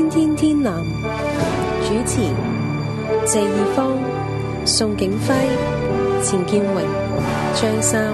天天藍，主持謝義方、宋景輝、錢建榮、張三。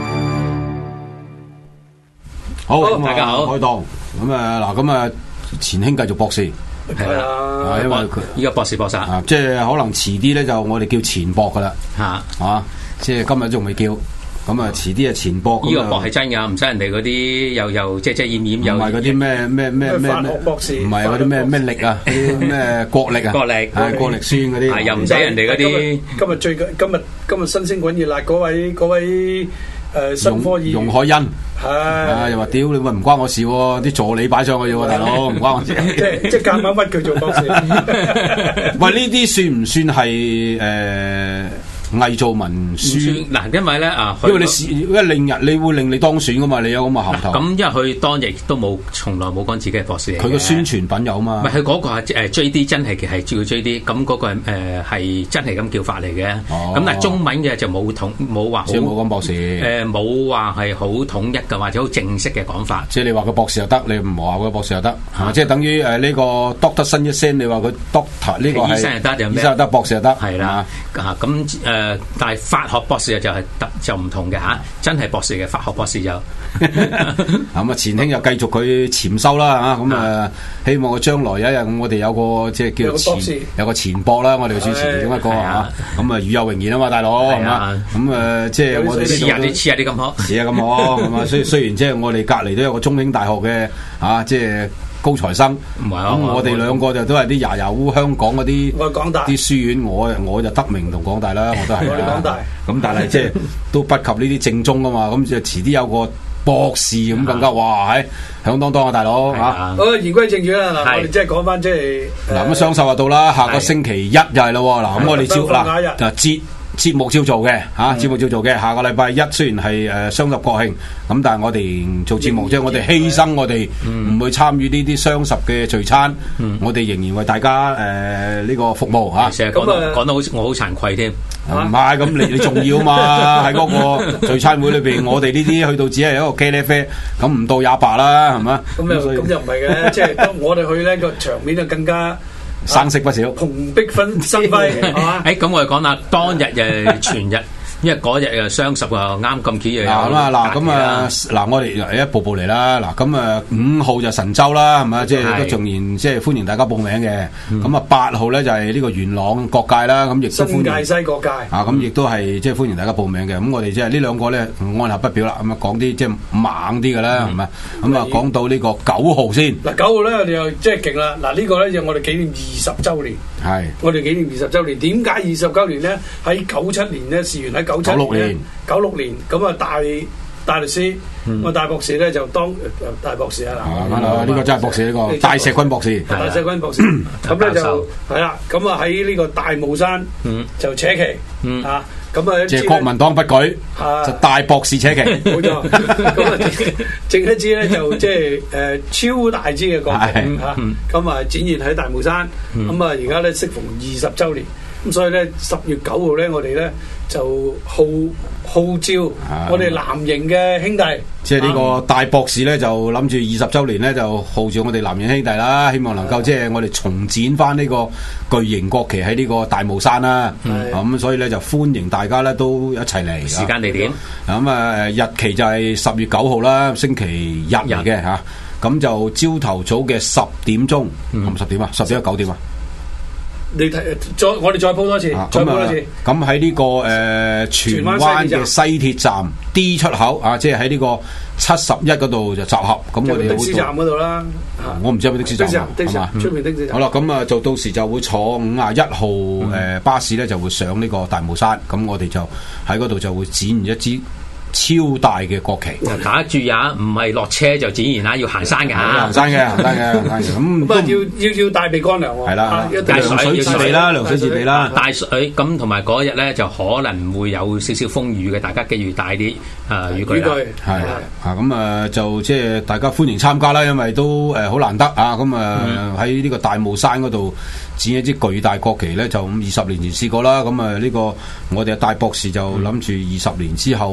好， 大家好， 開檔咁啊！嗱，咁啊，錢兄繼續博士係啦， 因為佢依家博士博殺啊，即係可能遲啲咧就我哋叫錢博噶啦嚇， 即係今日仲未叫。咁啊，遲啲啊錢博。 呢個博係真㗎，唔使人哋嗰啲又遮遮掩掩，又唔係嗰啲咩法學博士， 唔係嗰啲咩力啊，啲咩國力啊， 國力國力酸嗰啲， 又唔使人哋嗰啲。 今日新鮮滾熱辣嗰位新科醫容海恩係又話屌你咪唔關我事喎，啲助理擺上去喎，大佬唔關我事。 即係夾硬屈佢做博士。 喂，呢啲算唔算係偽造文書嗱，因為咧因為你會令你當選噶嘛，你有咁嘅銜頭。 咁因為佢當日都從來冇講自己係博士嚟嘅。 佢個宣傳品有嘛？ 唔係佢嗰個係JD 真係叫 JD，咁嗰個係真係咁叫法嚟嘅。咁但係中文嘅就冇話好， 即係冇講博士。 冇話係好統一嘅或者好正式嘅講法。 即係你話佢博士又得，你唔話佢博士又得，係嘛？即係等於呢個 Doctor 新一聲，你話佢 Doctor 呢個係醫生又得， 醫生又得，博士又得， 係啦。咁但係法學博士就唔同嘅嚇，真係博士嘅法學博士就咁啊，錢兄又繼續佢潛修啦嚇，咁啊希望佢將來有一日我哋有個即係叫錢有個錢博啦，我哋嘅主持點一個嚇，咁啊與有榮焉啊嘛，大佬係嘛，咁即係我哋試下啲咁好， 試下咁好咁啊，雖然即係我哋隔離都有個中興大學嘅即係高材生，咁我哋兩個就都係啲牙烏香港嗰啲啲書院，我就德明同港大啦，我都係港大， 咁但係即係都不及呢啲正宗噶嘛，咁就遲啲有個博士咁更加哇，響當當啊，大佬嚇！ 好，言歸正傳啦，嗱，我哋即係講翻即係嗱咁雙十就到啦，下個星期一就係咯，嗱咁我哋照節目照做嘅嚇，節目照做嘅。下個禮拜一雖然係雙十國慶，咁但係我哋做節目，即係我哋犧牲我哋唔去參與呢啲雙十嘅聚餐，我哋仍然為大家呢個服務嚇。 成日講到好似我好慚愧添， 唔係咁你重要嘛？喺嗰個聚餐會裏邊，我哋呢啲去到只係一個茄喱啡，咁唔到也罷啦，係嘛？ 咁又唔係嘅，即係當我哋去呢個場面就更加。 生色不少， 紅碧生輝，係嘛？ 咁我哋講啦，當日全日，因為嗰日雙十啱咁幾日。 嗱我哋一步步嚟啦。嗱咁5號就神舟啦，係咪？即係都仲然，即係歡迎大家報名嘅。咁啊8號咧就係呢個元朗各界啦，咁亦都歡迎新界西各界。 咁亦都係即係歡迎大家報名嘅。咁我哋即係呢兩個咧按下不表啦。咁啊講啲即係猛啲嘅啦，係咪？咁啊講到呢個9號先。 嗱9號咧我哋又即係勁啦。嗱呢個咧就我哋紀念20週年。係。我哋紀念20週年，點解20週年咧？喺97年咧，事緣喺96年咁啊大律師，我大博士咧就當大博士啊嗱， 呢個真係博士，呢個大石君博士， 大石君博士，咁咧就係啦，咁啊喺呢個大霧山就扯旗啊，咁啊即係國民黨不舉，就大博士扯旗， 冇錯，咁啊正一支咧就即係超大支嘅國旗嚇，咁啊展現喺大霧山，咁啊而家咧適逢20週年。咁所以咧10月9號咧，我哋咧就號召我哋藍營嘅兄弟， 即係呢個大博士咧就諗住20週年咧就號召我哋藍營兄弟啦，希望能夠即係我哋重展翻呢個巨型國旗喺呢個大霧山啦。咁所以咧就歡迎大家咧都一齊嚟。 時間地點咁日期就係10月9號啦，星期日嚟嘅嚇。咁就朝頭早嘅10點鐘，係10點啊？10點9點啊？ 你睇我哋再鋪多次，再鋪多次。 咁喺呢個荃灣嘅西鐵站 D 出口即係喺呢個71嗰度就集合。咁我哋的士站嗰度啦。 我唔知有冇的士站， 係嘛？出面的士站。 好啦，咁就到時就會坐51號巴士咧，就會上呢個大霧山。咁我哋就喺嗰度就會展現一支超大嘅國旗， 大家注意下，唔係落車就展現啦，要行山嘅嚇， 行山嘅，咁不過要帶備乾糧喎， 係啦，涼水自備啦，涼水自備啦， 帶水咁同埋嗰日咧就可能會有少少風雨嘅，大家記住帶啲雨具啦， 係咁就即係大家歡迎參加啦，因為都好難得啊，咁喺呢個大霧山嗰度展一支巨大國旗咧，就20年前試過啦，咁呢個我哋大博士就諗住20年之後咁。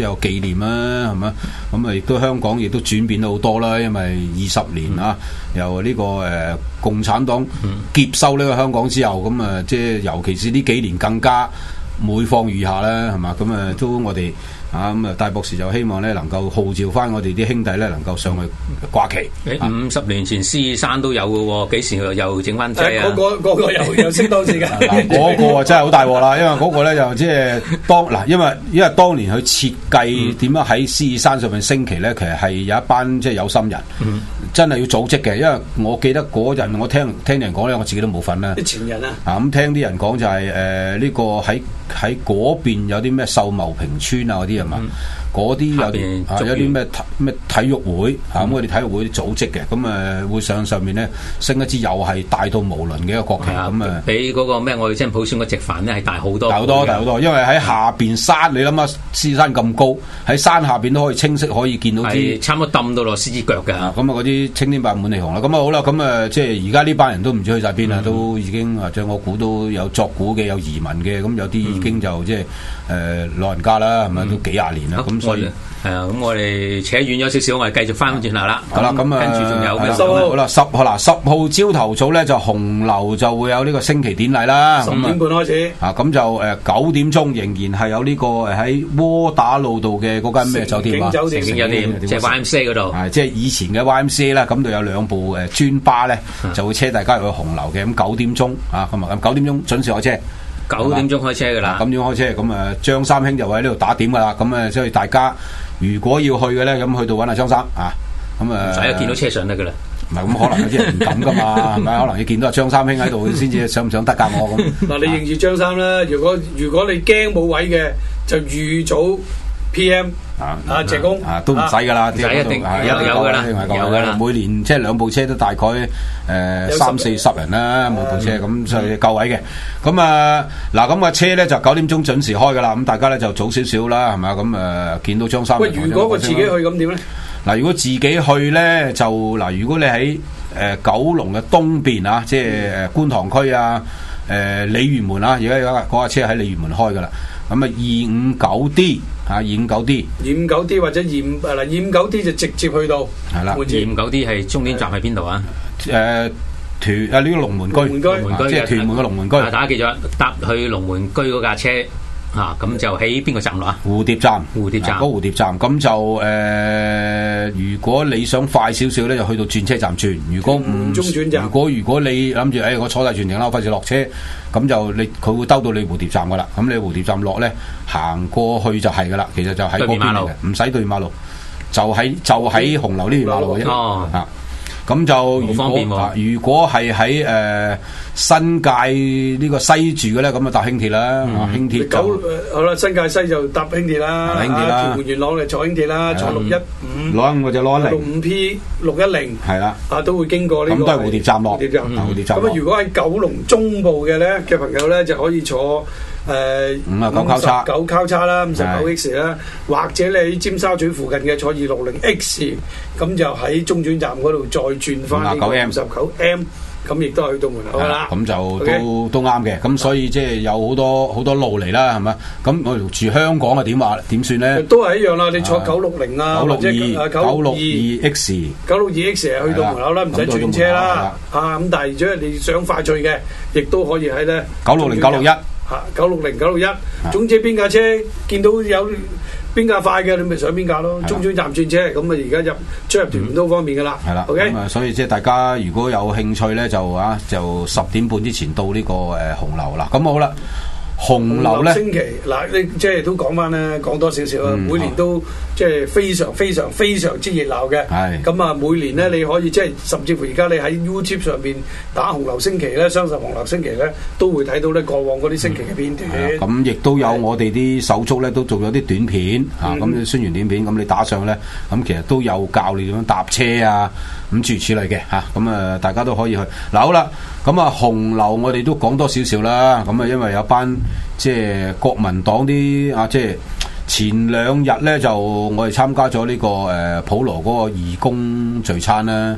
有紀念啦，係咪？咁啊，亦都香港亦都轉變咗好多啦，因為20年啊，由呢個共產黨接收呢個香港之後，咁啊，即係尤其是呢幾年更加每況愈下啦，係嘛？咁啊，都我哋。咁啊，戴博士就希望咧能夠號召翻我哋啲兄弟咧，能夠上去掛旗。 50年前獅子山都有嘅喎，幾時又整翻劑啊？ 嗰個又適當時間。 嗰個啊真係好大鑊啦，因為嗰個咧就即係因為當年去設計點樣喺獅子山上面升旗咧，其實係有一班即係有心人，真係要組織嘅。因為我記得嗰陣我聽人講咧，我自己都冇份啦。 啲前人啊， 咁聽啲人講就係呢個喺嗰邊有啲咩秀茂坪村啊嗰啲係嘛？嗰啲有啲咩體育會咁我哋體育會組織嘅，咁會上面咧升一支又係大到無倫嘅一個國旗，咁比嗰個咩我哋真普選個直幡咧係大好多， 大好多，因為喺下邊山，你諗下獅子山咁高，喺山下邊都可以清晰可以見到啲， 差唔多揼到落獅子腳嘅。咁嗰啲青天白日滿地紅啦，咁好啦，咁即係而家呢班人都唔知去晒邊啦，都已經或者我估都有作古嘅，有移民嘅，咁有啲已經就即係老人家啦，係咪都幾廿年啦，咁所以。 係啊，咁我哋扯遠咗少少，我哋繼續翻轉頭啦。 好啦，咁跟住仲有咩？ 好啦，10號朝頭早咧就紅樓就會有呢個升旗典禮啦。 10點半開始。 咁就9點鐘仍然係有呢個喺窩打老道嘅嗰間咩酒店啊？ 城景酒店， 即係 YMCA 嗰度。 即係以前嘅 YMCA 啦，咁就有2部專巴咧，就會車大家入去紅樓嘅。咁9點鐘啊，咁9點鐘準時開車。 9點鐘開車噶啦。 9點鐘開車，咁張三兄就會喺呢度打點噶啦。咁所以大家。如果要去嘅咧，咁去到揾阿張生啊，咁唔使一見到車上得噶啦。 唔係咁可能有啲人唔敢噶嘛，係咪？可能要見到阿張三兄喺度先至想唔想得㗎我咁。 嗱，你認住張三啦。如果你驚冇位嘅，就預早 PM 謝工都唔使㗎啦， 一定有㗎啦，有㗎啦。 每年即係2部車都大概30-40人啦，每部車咁所以夠位嘅。咁嗱咁車咧就9點鐘準時開㗎啦。咁大家咧就早少少啦，係咪？咁見到張三。 喂，如果我自己去咁點咧？ 嗱，如果自己去咧就如果你喺九龍嘅東邊啊，即係觀塘區啊，鯉魚門啊，而家嗰架車喺鯉魚門開㗎啦。咁259D 259D 或者259D 就直接去到係啦。 259D 係終點站喺邊度啊？ 呢個龍門居，即係屯門嘅龍門居。 大家記咗搭去龍門居嗰架車。咁就喺邊個站落啊？ 蝴蝶站， 蝴蝶站， 蝴蝶站。咁就如果你想快少少咧，就去到轉車站轉。如果唔中轉站， 如果你諗住我坐晒全程啦，我費事落車，咁就佢會兜到你蝴蝶站噶啦。咁你蝴蝶站落咧，行過去就係噶啦。其實就喺嗰邊嚟嘅，唔使對馬路，就喺紅樓呢條馬路嘅啫。咁就如果係喺新界呢個西住嘅咧，咁啊搭輕鐵啦，輕鐵好啦，新界西就搭輕鐵啦，屯門元朗就坐輕鐵啦，坐615 就攞110 65P 610 係啦， 都會經過呢個。 咁都係蝴蝶站落，蝴蝶站。 咁如果喺九龍中部嘅咧嘅朋友咧，就可以坐59交叉啦，59X 啦，或者你喺尖沙咀附近嘅坐260X，咁就喺中轉站嗰度再轉翻呢個59M，咁亦都係去到門口啦。 咁就都啱嘅。咁所以即係有好多路嚟啦，係咪？咁我住香港啊點算咧？ 都係一樣啦，你坐960啊，或者 962X， 962X 去到門口啦，唔使轉車啦。咁但係如果你想快脆嘅，亦都可以喺咧 960、961。 960、961，總之邊架車見到有邊架快嘅，你咪上邊架咯。中轉站轉車，咁啊而家出入屯門都方便噶啦。 係啦，OK。所以即係大家如果有興趣咧，就10點半之前到呢個紅樓啦。咁好啦。紅樓咧， 升旗嗱，你即係都講翻咧，講多少少啦。每年都即係非常之熱鬧嘅。係咁啊，每年咧你可以即係甚至乎而家你喺 YouTube 上邊打紅樓升旗咧，雙十紅樓升旗咧，都會睇到咧過往嗰啲升旗嘅片段。 咁亦都有我哋啲手足咧，都做咗啲短片啊，咁宣傳短片，咁你打上咧，咁其實都有教你點樣搭車啊，咁諸如此類嘅嚇。咁大家都可以去。嗱好啦，咁紅樓我哋都講多少少啦。咁因為有班即係國民黨啲即係前2日咧就我哋參加咗呢個普羅嗰個義工聚餐啦。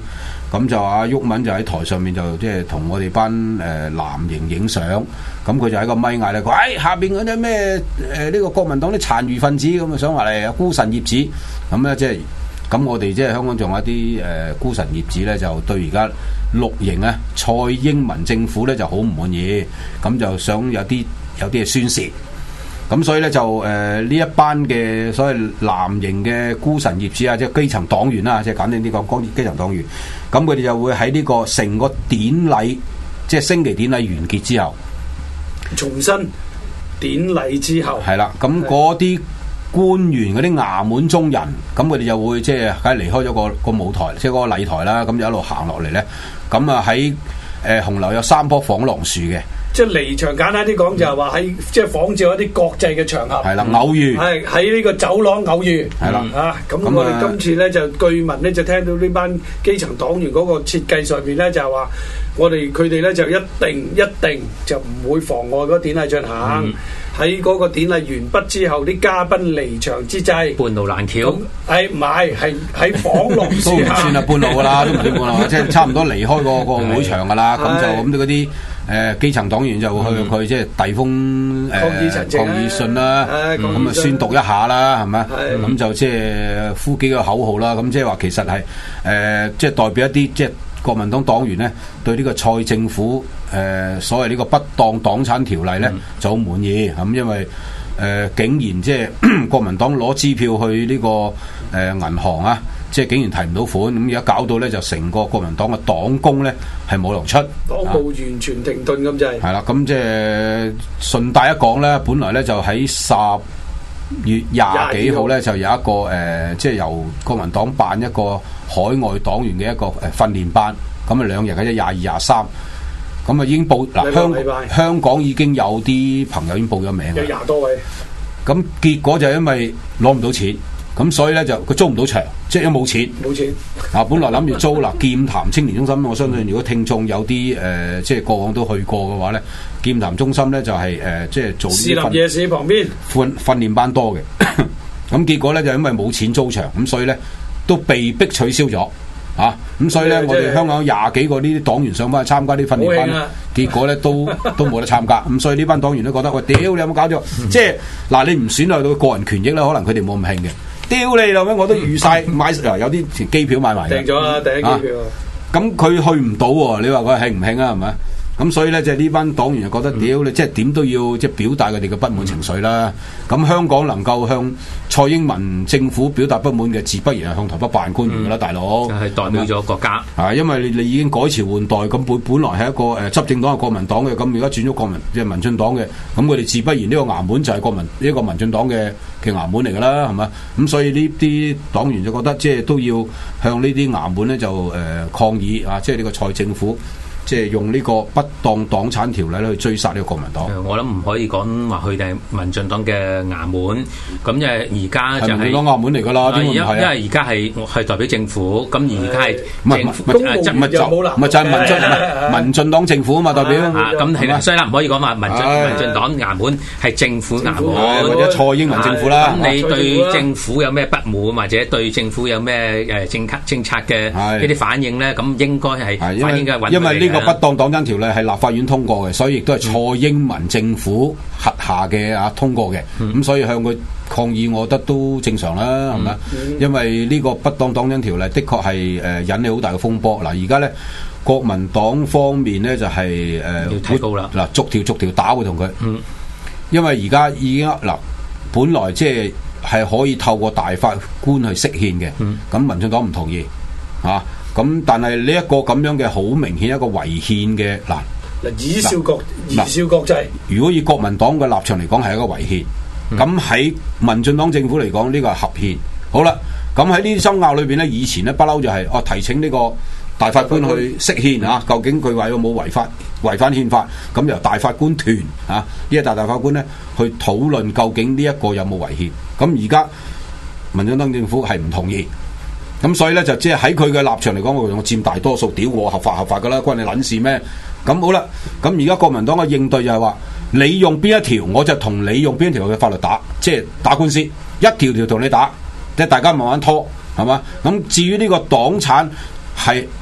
咁就阿毓民就喺台上面就即係同我哋班藍營影相，咁佢就喺個咪嗌咧，佢話下邊嗰啲咩呢個國民黨啲殘餘分子咁啊，想話嚟孤臣孽子，咁咧即係咁我哋即係香港仲有一啲孤臣孽子咧，就對而家綠營咧蔡英文政府咧就好唔滿意，咁就想有啲嘢宣泄。咁所以咧就呢一班嘅所謂藍營嘅孤臣孽子啊，即係基層黨員啦，即係簡單啲講基層黨員，咁佢哋就會喺呢個成個典禮，即係升旗典禮完結之後， 重新典禮之後， 係啦，咁嗰啲官員嗰啲衙門中人，咁佢哋就會即係喺離開咗個舞台，即係嗰個禮台啦，咁就一路行落嚟咧，咁啊喺紅樓有3棵仿廊樹嘅。 即係離場，簡單啲講就係話喺即係仿照一啲國際嘅場合， 係啦，偶遇係喺呢個走廊偶遇， 係啦， 咁我哋今次咧就據聞咧就聽到呢班基層黨員嗰個設計上面咧就係話，佢哋咧就一定就唔會妨礙嗰個典禮進行。喺嗰個典禮完畢之後，啲嘉賓離場之際， 半路爛橋， 唔係喺仿廊樹都唔算係半路噶啦，都唔算半路，即係差唔多離開個會場噶啦。咁就咁嗰啲基層黨員就去即係遞封抗議信啦，咁啊宣讀一下啦，係咪？咁就即係呼幾個口號啦。咁即係話其實係即係代表一啲即係國民黨黨員咧對呢個蔡政府所謂呢個不當黨產條例咧就好滿意咁，因為竟然即係國民黨攞支票去呢個銀行啊，即係竟然提唔到款，咁而家搞到咧就成個國民黨嘅黨工咧係冇糧出， 黨務完全停頓咁滯。 係啦，咁即係順帶一講咧，本來咧就喺10月20幾號咧就有一個即係由國民黨辦一個海外黨員嘅一個訓練班，咁啊2日嘅啫，22、23，咁啊已經報嗱香港已經有啲朋友已經報咗名， 有20多位， 咁結果就因為攞唔到錢，咁所以咧就佢租唔到場，即係因為冇錢。本來諗住租嗱劍潭青年中心，我相信如果聽眾有啲即係過往都去過嘅話咧，劍潭中心咧就係即係做士林夜市旁邊訓練班多嘅，咁結果咧就因為冇錢租場，咁所以咧都被逼取消咗。咁所以咧，我哋香港有20幾個呢啲黨員上翻去參加啲訓練班，結果咧都冇得參加。咁所以呢班黨員都覺得喂，屌你有冇搞錯？即係嗱，你唔損害到個人權益咧，可能佢哋冇咁興嘅。屌你老味，我都預晒買有啲機票買埋嘅。 訂咗啦，訂機票。 咁佢去唔到喎，你話佢興唔興啊？係咪？咁所以咧，即係呢班黨員就覺得屌你，即係點都要即係表達佢哋嘅不滿情緒啦。咁香港能夠向蔡英文政府表達不滿嘅，自不然係向台北辦官員噶啦，大佬係代表咗國家。 因為你已經改朝換代，咁本來係一個執政黨係國民黨嘅，咁而家轉咗即係民進黨嘅，咁佢哋自不然呢個衙門就係呢個民進黨嘅衙門嚟噶啦，係嘛？咁所以呢啲黨員就覺得即係都要向呢啲衙門咧就抗議啊！即係呢個蔡政府。即係用呢個不當黨產條例咧去追殺呢個國民黨。 我諗唔可以講話佢哋係民進黨嘅衙門，咁即係而家就係民進黨衙門嚟㗎啦。點會唔係啊？ 因為而家係代表政府，咁而家係政府咪就係民進黨政府啊嘛，代表咁係啦，所以啦唔可以講話民進黨衙門係政府衙門， 或者蔡英文政府啦。 咁你對政府有咩不滿，或者對政府有咩政策嘅呢啲反應咧？咁應該係反映嘅。 因為呢個不當黨產條例係立法院通過嘅，所以亦都係蔡英文政府轄下嘅通過嘅，咁所以向佢抗議，我覺得都正常啦，係咪？因為呢個不當黨產條例的確係引起好大嘅風波。嗱，而家咧國民黨方面咧就係要提高啦， 嗱逐條打會同佢，因為而家已經嗱本來即係可以透過大法官去釋憲嘅，咁民進黨唔同意啊。咁但係呢一個咁樣嘅好明顯一個違憲嘅嗱， 以少國際。 如果以國民黨嘅立場嚟講係一個違憲，咁喺民進黨政府嚟講呢個係合憲。好啦，咁喺呢啲爭拗裏邊咧，以前咧不嬲就係提請呢個大法官去釋憲啊，究竟佢話有冇違反憲法？咁由大法官團啊呢個大法官咧去討論究竟呢一個有冇違憲。咁而家民進黨政府係唔同意。咁所以咧就即係喺佢嘅立場嚟講，我佔大多數，屌我合法噶啦，關你撚事咩？咁好啦，咁而家國民黨嘅應對就係話，你用邊一條，我就同你用邊一條嘅法律打，即係打官司，一條條同你打，即係大家慢慢拖，係嘛？咁至於呢個黨產係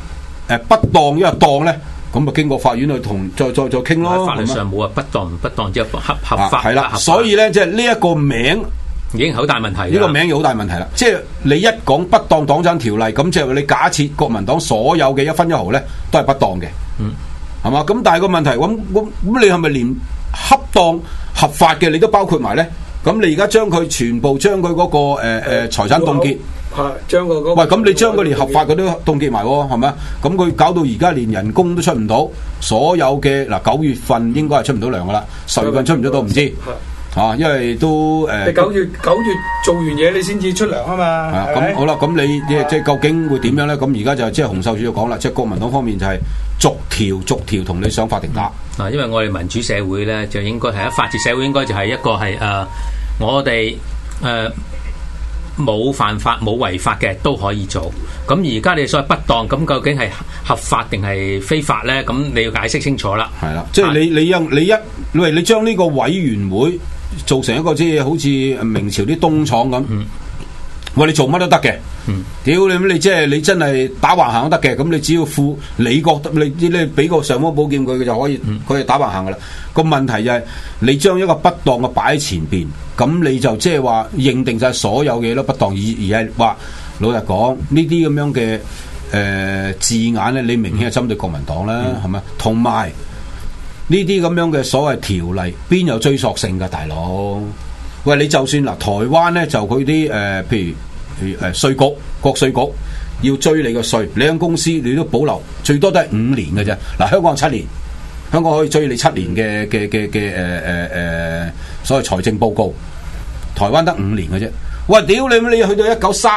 不當，因為當咧，咁咪經過法院去同再傾咯。 法律上冇話不當唔不當，只係合法係啦。所以咧，即係呢一個名已經好大問題。 呢個名有好大問題啦。即係你一講不當黨產條例，咁即係你假設國民黨所有嘅1分1毫咧都係不當嘅，係嘛？咁但係個問題，咁你係咪連恰當合法嘅你都包括埋咧？咁你而家將佢全部將佢嗰個財產凍結。 將個喂，咁你將佢連合法嘅都凍結埋喎，係咪？咁佢搞到而家連人工都出唔到，所有嘅9月份應該係出唔到糧噶啦，10月份出唔出都唔知，因為都你9月做完嘢你先至出糧啊嘛。 咁好啦，咁你即係究竟會點樣咧？咁而家就即係洪秀柱就講啦，即係國民黨方面就係逐條同你上法庭打。 因為我哋民主社會咧就應該係法治社會，應該就係一個係我哋冇犯法冇違法嘅都可以做，咁而家你所謂不當，咁究竟係合法定係非法咧？咁你要解釋清楚啦。係啦， 即係你將呢個委員會做成一個即係好似明朝啲東廠咁，喂，你做乜都得嘅。屌你即係你真係打橫行都得嘅，咁你只要你覺得你俾個尚方寶劍佢就可以打橫行噶啦。個問題就係你將一個不當嘅擺喺前邊，咁你就即係話認定晒所有嘢都不當，而係話老實講呢啲咁樣嘅字眼咧，你明顯係針對國民黨啦，係咪？同埋呢啲咁樣嘅所謂條例，邊有追溯性㗎，大佬？喂，你就算嗱，台灣咧就佢啲譬如稅局、國稅局要追你個稅，你間公司你都保留最多都係5年嘅啫。嗱，香港7年，香港可以追你7年嘅所謂財政報告，台灣得5年嘅啫。喂，屌你去到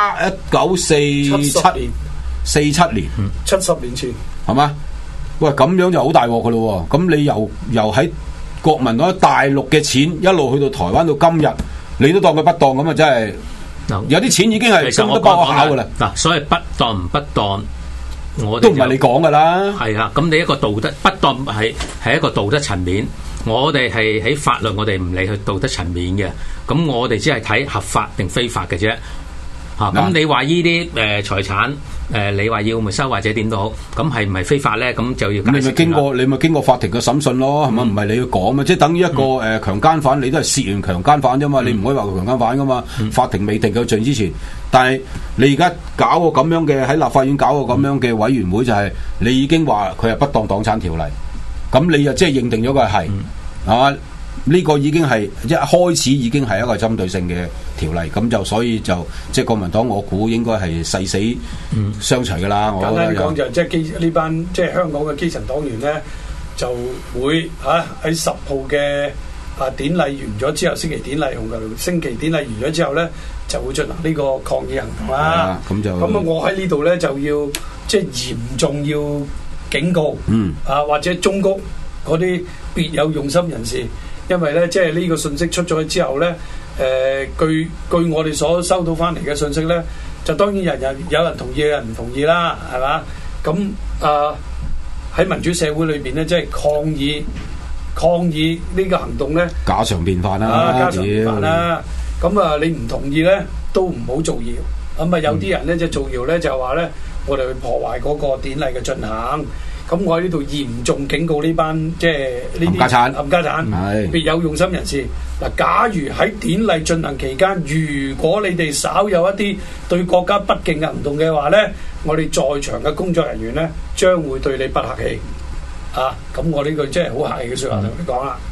1947年，47年 ，70年前係嘛？喂，咁樣就好大鑊噶咯。咁你由喺國民黨大陸嘅錢一路去到台灣到今日，你都當佢不當咁啊！真係。有啲錢已經係都包我考噶啦。 嗱，所謂不當唔不當，我哋都唔係你講噶啦。 係啊，咁你一個道德不當係一個道德層面，我哋係喺法律，我哋唔理去道德層面嘅。咁我哋只係睇合法定非法嘅啫。咁你話呢啲財產你話要沒收或者點都好，咁係唔係非法咧？咁就要解釋。 你咪經過法庭嘅審訊咯，係咪？唔係你要講嘛？即係等於一個強姦犯，你都係涉嫌強姦犯啫嘛，你唔可以話佢強姦犯噶嘛。法庭未定佢罪之前，但係你而家搞個咁樣嘅喺立法院搞個咁樣嘅委員會，就係你已經話佢係不當黨產條例，咁你就即係認定咗佢係嘛？呢個已經係一開始已經係一個針對性嘅條例，咁就所以就即係國民黨，我估應該係誓死相隨噶啦。 簡單講就即係呢班即係香港嘅基層黨員咧，就會喺10號嘅典禮完咗之後，星期典禮紅球星期典禮完咗之後咧，就會進行呢個抗議行動啦。咁我喺呢度咧就要即係嚴重要警告，或者忠告嗰啲別有用心人士。因為咧，即係呢個信息出咗去之後咧，據我哋所收到翻嚟嘅信息咧，就當然有人同意，有人唔同意啦，係嘛？咁喺民主社會裏邊咧，即係抗議呢個行動咧， 家常便飯啦， 家常便飯啦。咁你唔同意咧，都唔好造謠。咁有啲人咧就造謠咧，就話咧，我哋去破壞嗰個典禮嘅進行。咁我喺呢度嚴重警告呢班即係呢啲冚家產別有用心人士。嗱，假如喺典禮進行期間，如果你哋稍有一啲對國家不敬嘅行動嘅話咧，我哋在場嘅工作人員咧將會對你不客氣。咁我呢句真係好客氣嘅説話同你講啦。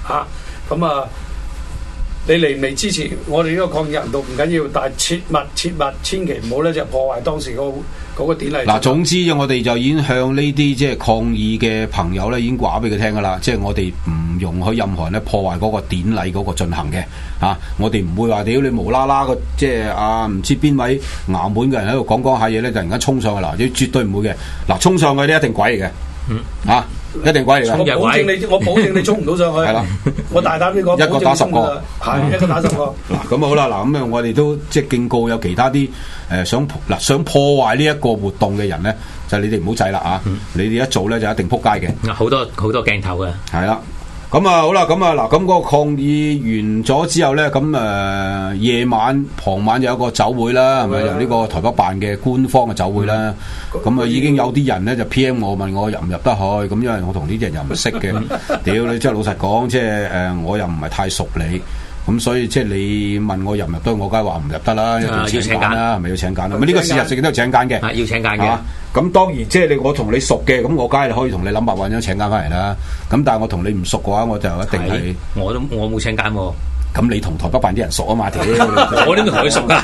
你嚟唔嚟支持我哋呢個抗議行動唔緊要，但係切勿千祈唔好咧就破壞當時嗰個典禮。 嗱，總之我哋就已經向呢啲即係抗議嘅朋友咧，已經話俾佢聽噶啦，即係我哋唔容許任何人咧破壞嗰個典禮嗰個進行嘅。我哋唔會話屌你無啦啦個即係唔知邊位衙門嘅人喺度講下嘢咧，突然間衝上去嗱，你絕對唔會嘅。嗱，衝上去咧一定鬼嚟嘅。一定鬼嚟㗎！我保證你衝唔到上去。係啦，我大膽啲講， 一個打10個， 係一個打10個。 嗱，咁好啦，嗱咁我哋都即係警告有其他啲想破壞呢一個活動嘅人咧，就你哋唔好制啦啊！你哋一做咧就一定撲街嘅。 好多鏡頭嘅。 係啦， 咁啊好啦，咁啊嗱，咁嗰個抗議完咗之後咧，咁夜晚傍晚有一個酒會啦，係咪由呢個台北辦嘅官方嘅酒會啦？咁啊已經有啲人咧就 PM 我問我入唔入得去，咁因為我同呢啲人又唔識嘅，屌你真係老實講，即係我又唔係太熟你。咁所以即係你問我入唔入得，我梗係話唔入得啦，要請柬啦，係咪要請柬啦？咁呢個事實上都係請柬嘅， 要請柬嘅。 咁當然即係我同你熟嘅，咁我梗係可以同你諗辦法揾張請柬翻嚟啦。咁但係我同你唔熟嘅話，我就一定係我冇請柬喎。 咁你同台北辦啲人熟啊嘛？ 我點同佢熟㗎？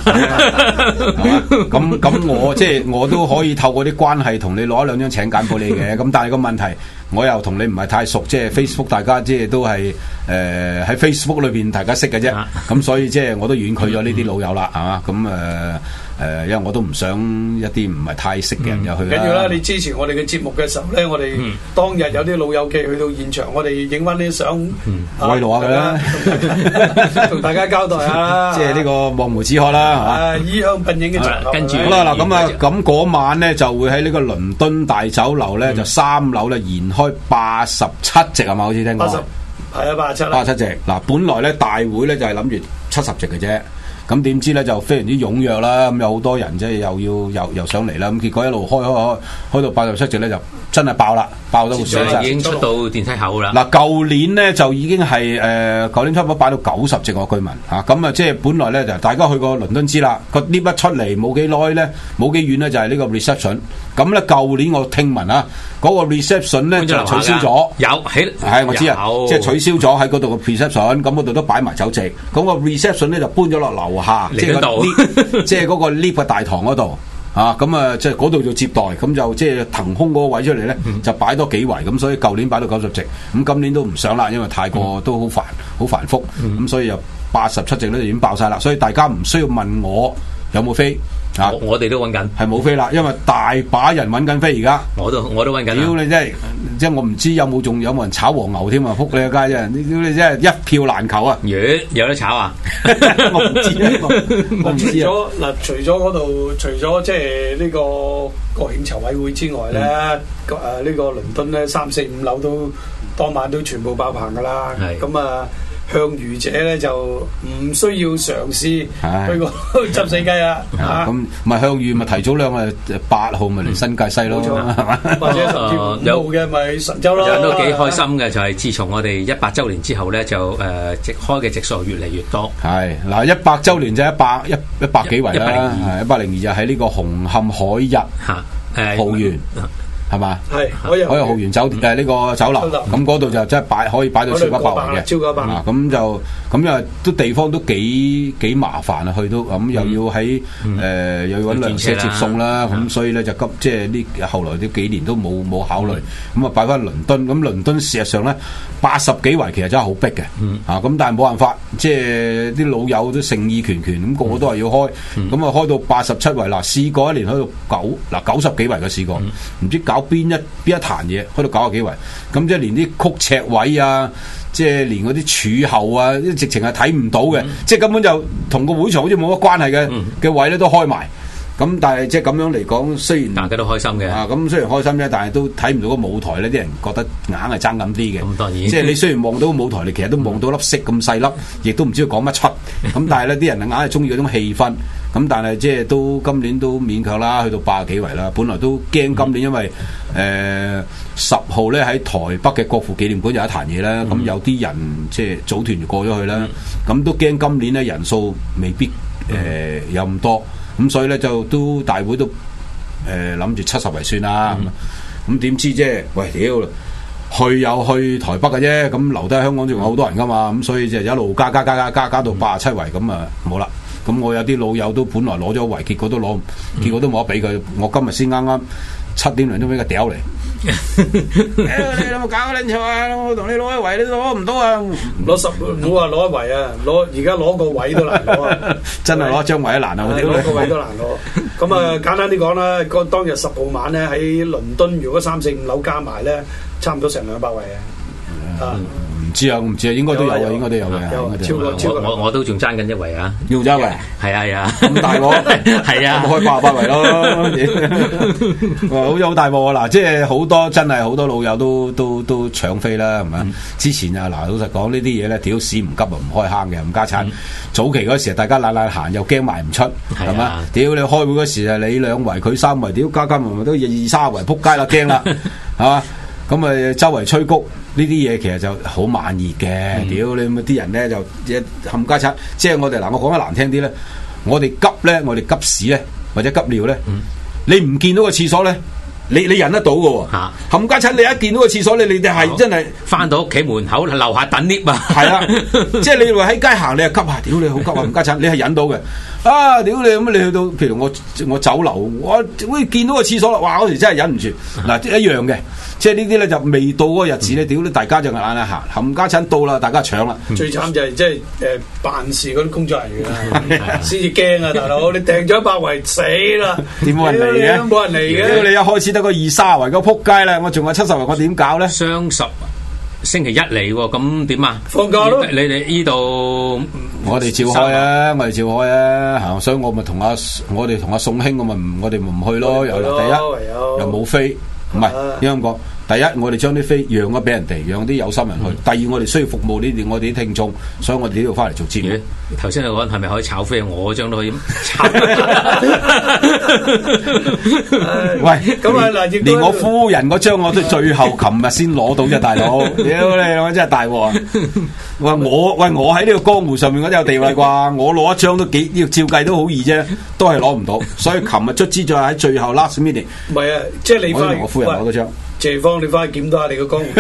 咁我即係我都可以透過啲關係同你攞一兩張請柬俾你嘅。咁但係個問題，我又同你唔係太熟，即係 Facebook 大家即係都係喺 Facebook 裏邊大家識嘅啫。咁所以即係我都遠距咗呢啲老友啦，係嘛？咁因為我都唔想一啲唔係太識嘅人入去啦。 緊要啦！你支持我哋嘅節目嘅時候咧，我哋當日有啲老友記去到現場，我哋影翻啲相， 慰勞下佢啦， 同大家交代下。 即係呢個望梅止渴啦，係嘛？ 衣香鬢影嘅場合。 跟住好啦，嗱咁嗰晚咧就會喺呢個倫敦大酒樓咧，就3樓咧延開87席係嘛？好似聽講。 係啊，87啦。 87席嗱，本來咧大會咧就係諗住70席嘅啫。咁點知咧就非常之踴躍啦，咁有好多人即係又上嚟啦，咁結果一路開到87席咧就真係爆啦，爆得好犀利， 已經出到電梯口啦。 嗱，舊年咧就已經係舊年差唔多擺到90席個居民嚇，咁啊即係本來咧就大家去過倫敦知啦，個 lift 一出嚟冇幾耐咧，冇幾遠咧就係呢個 reception。咁咧舊年我聽聞啊，嗰個 reception 咧就取消咗，係我知啊，即係取消咗喺嗰度個 reception，咁嗰度都擺埋酒席，咁個 reception 咧就搬咗落樓下，即係嗰個 lift 嘅大堂嗰度。咁啊，即係嗰度做接待，咁就即係騰空嗰個位出嚟咧，就擺多幾圍，咁所以舊年擺到90席，咁今年都唔上啦，因為太過都好繁複，咁所以又87席咧就已經爆晒啦，所以大家唔需要問我有冇飛。 我哋都揾緊， 係冇飛啦，因為大把人揾緊飛而家。 我都揾緊。 屌你真係，即係我唔知有冇人炒黃牛添啊！仆你個街啫，屌你真係一票難求啊！ 有得炒啊？ 我唔知啊，我唔知啊。 除咗嗰度，除咗即係呢個國慶籌委會之外咧，呢個倫敦咧3、4、5樓都當晚都全部爆棚噶啦。咁啊。向愚者咧就唔需要嘗試去個執死雞啦嚇， 咁咪向愚咪提早兩日8號咪嚟新界西咯，係嘛？ 或者甚至5號嘅咪神州咯。 人都幾開心嘅，就係自從我哋100週年之後咧，就直開嘅席數越嚟越多。 係嗱，100週年就100幾圍啦，係102就喺呢個紅磡海逸豪園。係嘛？係可以豪園酒呢個酒樓，咁嗰度就真係可以擺到超過100圍嘅， 超過100。 咁因為都地方都幾麻煩啊，去到咁又要喺又要揾糧車接送啦，咁所以咧就即係呢後來呢幾年都冇考慮，咁啊擺翻倫敦，咁倫敦事實上咧80幾圍其實真係好逼嘅，咁但係冇辦法，即係啲老友都誠意拳拳，咁個個都係要開，咁啊開到87圍嗱，試過一年開到90幾圍嘅試過，唔知搞邊一壇嘢開到90幾圍，咁即係連啲曲尺位啊，即係連嗰啲柱後啊，直情係睇唔到嘅，即係根本就同個會場好似冇乜關係嘅位咧都開埋。咁但係即係咁樣嚟講，雖然大家都開心嘅， 咁雖然開心啫，但係都睇唔到個舞台咧，啲人覺得硬係爭咁啲嘅。 咁當然， 即係你雖然望到個舞台，你其實都望到粒色咁細粒，亦都唔知佢講乜出。咁但係咧，啲人硬係中意嗰種氣氛。咁但係即係都今年都勉強啦，去到80幾圍啦。本來都驚今年，因為10號咧喺台北嘅國父紀念館有一壇嘢啦。咁有啲人即係組團就過咗去啦。咁都驚今年咧人數未必有咁多。咁所以咧就都大會都諗住70圍算啦。咁點知啫？喂，屌！去又去台北嘅啫。咁留低香港仲有好多人噶嘛。咁所以就一路加到87圍，咁啊冇啦。咁我有啲老友都本來攞咗圍，結果都冇得俾佢。我今日先啱啱7點零鐘俾佢屌嚟。你有冇搞撚錯啊？我同你攞一圍，你攞唔到啊！ 攞10，唔好話攞一圍啊！而家攞個位都難攞啊！ 真係攞張位都難啊！ 攞個位都難攞。咁啊，簡單啲講啦，當日10號晚咧喺倫敦，如果3、4、5樓加埋咧，差唔多成200圍啊！ 唔知啊，應該都有嘅，應該都有嘅。 超過我都仲爭緊一圍啊！ 要爭一圍， 係啊， 咁大鑊， 係啊， 開8圍咯，好大鑊啊！嗱，即係好多真係好多老友都搶飛啦，係咪？之前啊，嗱，老實講呢啲嘢咧，屌屎唔急啊，唔開坑嘅，冚家鏟。早期嗰時大家懶行，又驚賣唔出，係嘛？屌你開會嗰時啊，你2圍佢3圍，屌加埋埋都2、3圍，撲街啦，驚啦，係嘛？咁啊，周圍吹谷呢啲嘢其實就好慢熱嘅，屌你咁啲人咧就冚家鏟，即係我哋嗱，我講得難聽啲咧，我哋急屎咧或者急尿咧，你唔見到個廁所咧，你忍得到嘅喎，冚家鏟你一見到個廁所咧，你哋係真係翻到屋企門口樓下等 lift 啊， 係啦，即係你話喺街行你係急下，屌你好急啊，冚家鏟你係忍到嘅。啊！屌你咁，你去到譬如我酒樓，我見到個廁所啦，哇！嗰時真係忍唔住。嗱，一樣嘅，即係呢啲咧就未到嗰個日子咧，屌你大家就懶行，冚家鏟到啦，大家搶啦。 最慘就係即係辦事嗰啲工作人員啊，先至驚啊，大佬！你訂咗100圍死啦， 點冇人嚟嘅？ 冇人嚟嘅。 屌你一開始得個2、3圍，個撲街啦！我仲有70圍，我點搞咧？ 雙十星期1嚟喎，咁點啊？ 放假咯！ 你哋呢度我哋照開啊，所以我咪同我哋同阿宋兄，我哋咪唔去咯。又第一又冇飛，唔係應該咁講。第一，我哋將啲飛讓咗俾人哋，讓啲有心人去。第二，我哋需要服務我哋啲聽眾，所以我哋呢度翻嚟做節目。 頭先你講係咪可以炒飛？我張都可以炒。 喂，咁啊嗱，連我夫人嗰張我都最後琴日先攞到啫，大佬。屌你，我真係大鑊啊！我喺呢個江湖上面我都有地位啩，我攞一張都要照計都好易啫，都係攞唔到。所以琴日卒之就喺最後 last meeting。 唔係啊，即係你翻我夫人攞嗰張。 謝芳，你翻去檢討下你個江湖，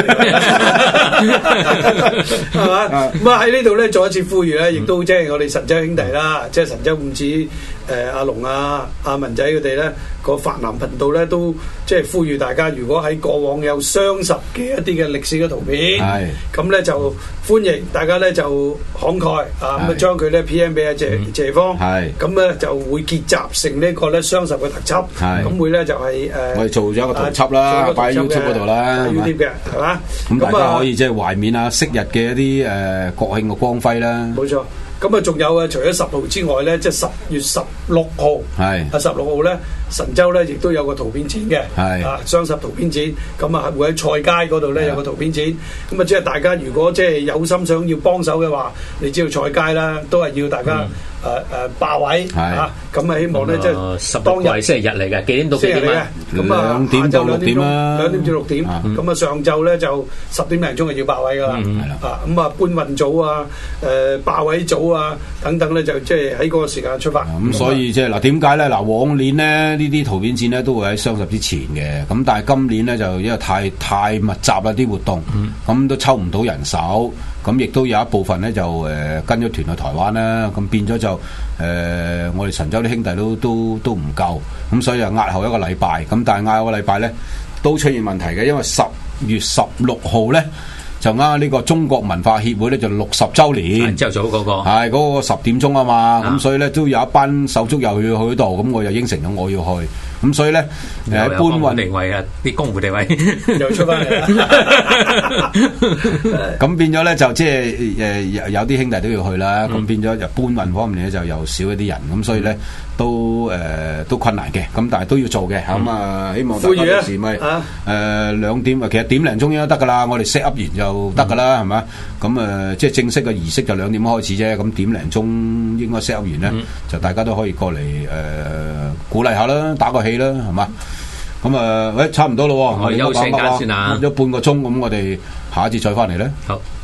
係嘛？咁啊喺呢度咧，再一次呼籲咧，亦都即係我哋神州兄弟啦，即係神州五子阿龍阿文仔佢哋咧個泛藍頻道咧，都即係呼籲大家，如果喺過往有雙十嘅一啲嘅歷史嘅圖片，咁咧就歡迎大家咧就慷慨啊咁啊將佢咧 PM 俾阿謝芳，咁咧就會結集成呢個咧雙十嘅特輯，咁會咧就係我哋做咗一個圖輯啦，擺 YouTube 嗰度啦 ，YouTube 嘅係嘛？ 咁大家可以即係懷緬啊昔日嘅一啲國慶嘅光輝啦。 冇錯。咁啊，仲有啊，除咗10號之外咧，即係10月16號，係啊16號咧，神州咧亦都有個圖片展嘅，係啊雙十圖片展，咁啊會喺菜街嗰度咧有個圖片展，咁啊即係大家如果即係有心想要幫手嘅話，你知道菜街啦，都係要大家霸位嚇，咁啊希望咧即係當日星期日嚟嘅，幾點到幾點啊？ 咁啊 2點到6點啦 ，2點至6點，咁啊上晝咧就10點零鐘就要霸位噶啦，啊咁啊搬運組啊，霸位組啊等等咧就即係喺嗰個時間出發。 咁所以即係嗱點解咧？嗱往年咧呢啲圖片展咧都會喺雙十之前嘅，咁但係今年咧就因為太密集啦啲活動，咁都抽唔到人手，咁亦都有一部分咧就跟咗團去台灣啦，咁變咗就我哋神州啲兄弟都唔夠，咁所以就押後一個禮拜，咁但係押後一個禮拜咧都出現問題嘅，因為10月16號咧。就啱呢個中國文化協會咧就60週年， 朝早嗰個係嗰個10點鐘啊嘛，咁所以咧都有一班手足又要去嗰度，咁我又應承咗我要去，咁所以咧搬運地位啊，啲江湖地位又出翻嚟， 咁變咗咧就即係有啲兄弟都要去啦，咁變咗就搬運方面咧就又少一啲人，咁所以咧都困難嘅，咁但係都要做嘅，咁啊希望大家到時咪2點，其實點零鐘應該得噶啦，我哋 set up 完就得噶啦，係咪？咁即係正式嘅儀式就2點開始啫，咁點零鐘應該 set up 完咧，就大家都可以過嚟鼓勵下啦，打個氣啦，係嘛？咁差唔多咯， 我哋休息間先啊， 咗半個鐘，咁我哋下一節再翻嚟咧。 好。